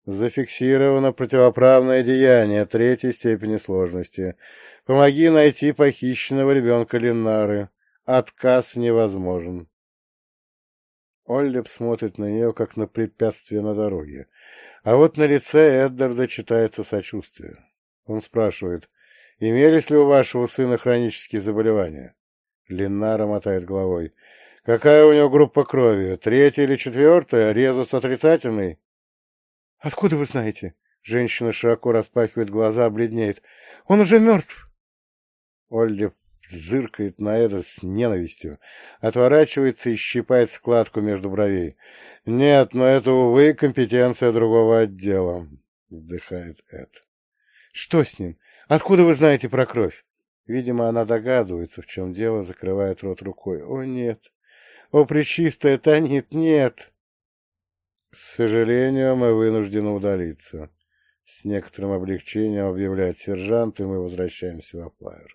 Зафиксировано противоправное деяние третьей степени сложности. Помоги найти похищенного ребенка Линнары. Отказ невозможен. Оллеп смотрит на нее, как на препятствие на дороге. А вот на лице Эддарда читается сочувствие. Он спрашивает, имелись ли у вашего сына хронические заболевания? Линнара мотает головой. Какая у него группа крови? 3-я или 4-я? Резус отрицательный? Откуда вы знаете? Женщина широко распахивает глаза, бледнеет. Он уже мертв. Оллеп зыркает на это с ненавистью, отворачивается и щипает складку между бровей. «Нет, но это, увы, компетенция другого отдела», — вздыхает Эд. «Что с ним? Откуда вы знаете про кровь?» Видимо, она догадывается, в чем дело, закрывает рот рукой. «О, нет! О, пречистая Танит, нет!» «К сожалению, мы вынуждены удалиться», — с некоторым облегчением объявляет сержант, и мы возвращаемся в Аплайер.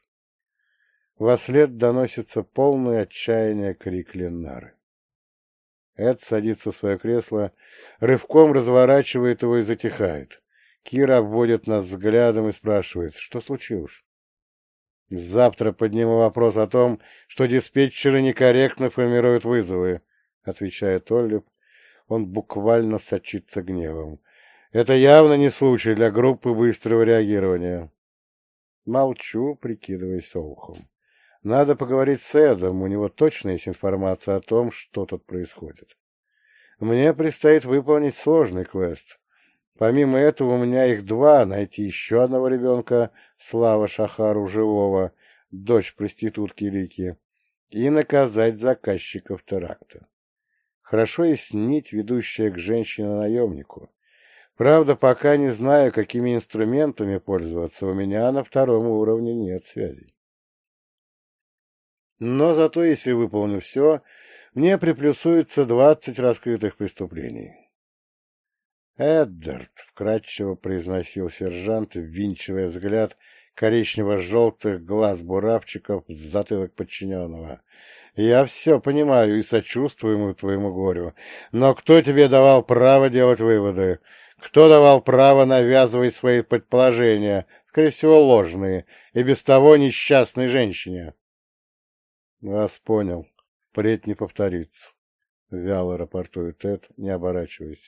Вослед доносится полное отчаяние крик Линнары. Эд садится в свое кресло, рывком разворачивает его и затихает. Кира обводит нас взглядом и спрашивает, что случилось. «Завтра подниму вопрос о том, что диспетчеры некорректно формируют вызовы», — отвечает Оллеп. Он буквально сочится гневом. «Это явно не случай для группы быстрого реагирования». Молчу, прикидываясь олухом. Надо поговорить с Эдом, у него точно есть информация о том, что тут происходит. Мне предстоит выполнить сложный квест. Помимо этого, у меня их 2, найти еще одного ребенка, Слава Шахару живого, дочь проститутки Лики, и наказать заказчиков теракта. Хорошо есть нить, ведущая к женщине-наемнику. Правда, пока не знаю, какими инструментами пользоваться, у меня на 2-м уровне нет связей. Но зато, если выполню все, мне приплюсуется 20 раскрытых преступлений. «Эддард», — вкратчиво произносил сержант, ввинчивая взгляд коричнево-желтых глаз буравчиков в затылок подчиненного. «Я все понимаю и сочувствую твоему горю, но кто тебе давал право делать выводы? Кто давал право навязывать свои предположения, скорее всего, ложные, и без того несчастной женщине?» «Вас понял. Впредь не повторится», — вяло рапортует Эд, не оборачиваясь.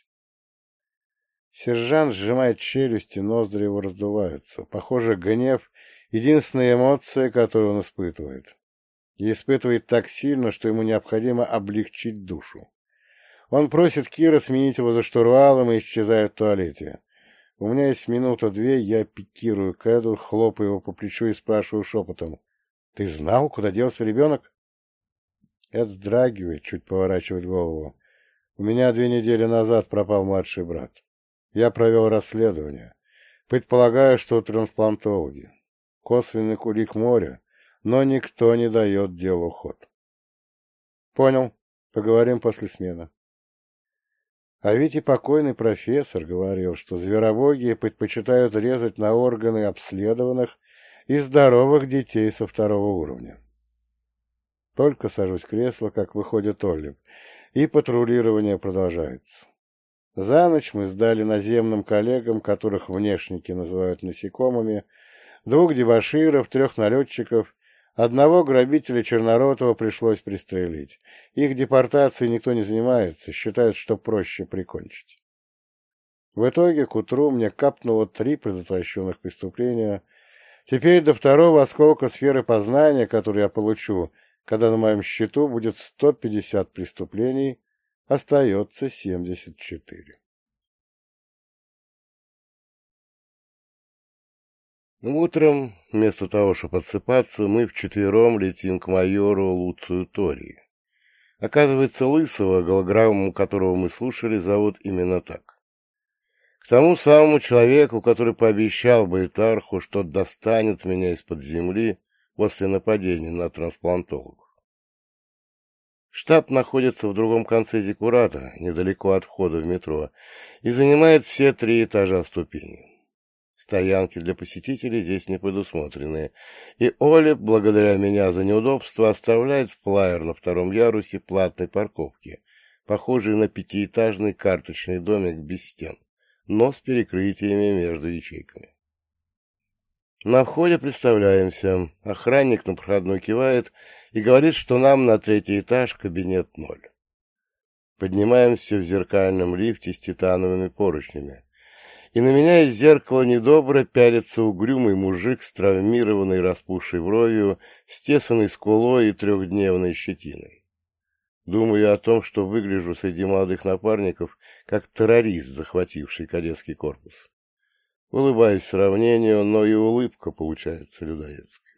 Сержант сжимает челюсти, ноздри его раздуваются. Похоже, гнев — единственная эмоция, которую он испытывает. И испытывает так сильно, что ему необходимо облегчить душу. Он просит Кира сменить его за штурвалом и исчезает в туалете. У меня есть 1-2, я пикирую к Эду, хлопаю его по плечу и спрашиваю шепотом. «Ты знал, куда делся ребенок?» Эд вздрагивает, чуть поворачивает голову. «У меня 2 недели назад пропал младший брат. Я провел расследование. Предполагаю, что трансплантологи. Косвенный улик моря, но никто не дает делу ход». «Понял. Поговорим после смены». А ведь и покойный профессор говорил, что зверобоги предпочитают резать на органы обследованных и здоровых детей со 2-го уровня. Только сажусь в кресло, как выходит Оллеп, и патрулирование продолжается. За ночь мы сдали наземным коллегам, которых внешники называют насекомыми, 2 дебоширов, 3 налетчиков, 1 грабителя Черноротова пришлось пристрелить. Их депортацией никто не занимается, считают, что проще прикончить. В итоге к утру мне капнуло 3 предотвращенных преступления. Теперь до 2-го осколка сферы познания, который я получу, когда на моем счету будет 150 преступлений, остается 74. Утром, вместо того, чтобы отсыпаться, мы вчетвером летим к майору Луцию Тории. Оказывается, Лысого, голограмму которого мы слушали, зовут именно так. К тому самому человеку, который пообещал Байтарху, что достанет меня из-под земли после нападения на трансплантологов. Штаб находится в другом конце Зиккурата, недалеко от входа в метро, и занимает все 3 этажа ступеней. Стоянки для посетителей здесь не предусмотрены, и Оллеп, благодаря меня за неудобство, оставляет флаер на 2-м ярусе платной парковки, похожий на 5-этажный карточный домик без стен, но с перекрытиями между ячейками. На входе представляемся. Охранник на проходной кивает и говорит, что нам на 3-й этаж, кабинет 0. Поднимаемся в зеркальном лифте с титановыми поручнями. И на меня из зеркала недобро пялится угрюмый мужик с травмированной распухшей бровью, с тесанной скулой и 3-дневной щетиной. Думаю о том, что выгляжу среди молодых напарников, как террорист, захвативший кадетский корпус. Улыбаюсь сравнению, но и улыбка получается людоедская.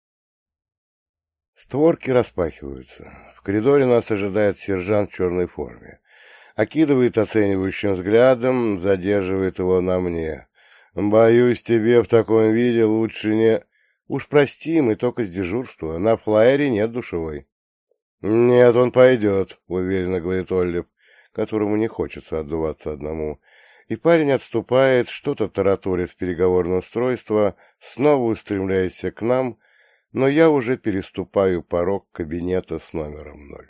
Створки распахиваются. В коридоре нас ожидает сержант в черной форме. Окидывает оценивающим взглядом, задерживает его на мне. «Боюсь, тебе в таком виде лучше не...» «Уж прости, мы только с дежурства. На флайере нет душевой». «Нет, он пойдет», — уверенно говорит Оллип, которому не хочется отдуваться одному. И парень отступает, что-то тараторит в переговорное устройство, снова устремляясь к нам, но я уже переступаю порог кабинета с номером 0.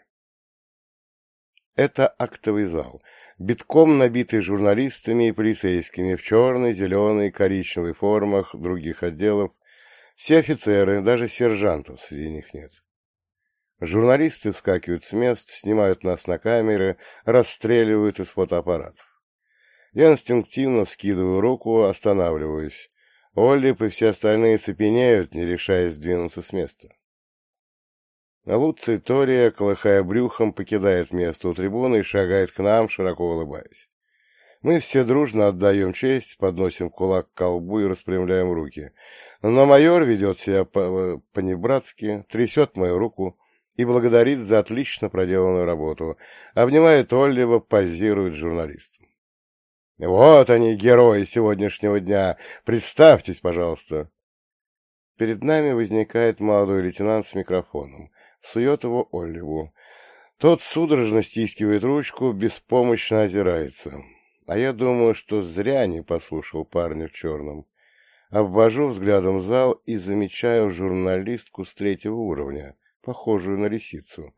Это актовый зал, битком набитый журналистами и полицейскими в черной, зеленой, коричневой формах других отделов. Все офицеры, даже сержантов среди них нет. Журналисты вскакивают с мест, снимают нас на камеры, расстреливают из фотоаппаратов. Я инстинктивно вскидываю руку, останавливаюсь. Оллип и все остальные цепенеют, не решаясь сдвинуться с места. Луций Тория, колыхая брюхом, покидает место у трибуны и шагает к нам, широко улыбаясь. Мы все дружно отдаем честь, подносим кулак к колбу и распрямляем руки. Но майор ведет себя по-небратски, трясет мою руку и благодарит за отлично проделанную работу, обнимает Оллива, позирует журналистам. «Вот они, герои сегодняшнего дня! Представьтесь, пожалуйста!» Перед нами возникает молодой лейтенант с микрофоном. Сует его Олливу. Тот судорожно стискивает ручку, беспомощно озирается. А я думаю, что зря не послушал парня в черном. Обвожу взглядом зал и замечаю журналистку с 3-го уровня, похожую на лисицу,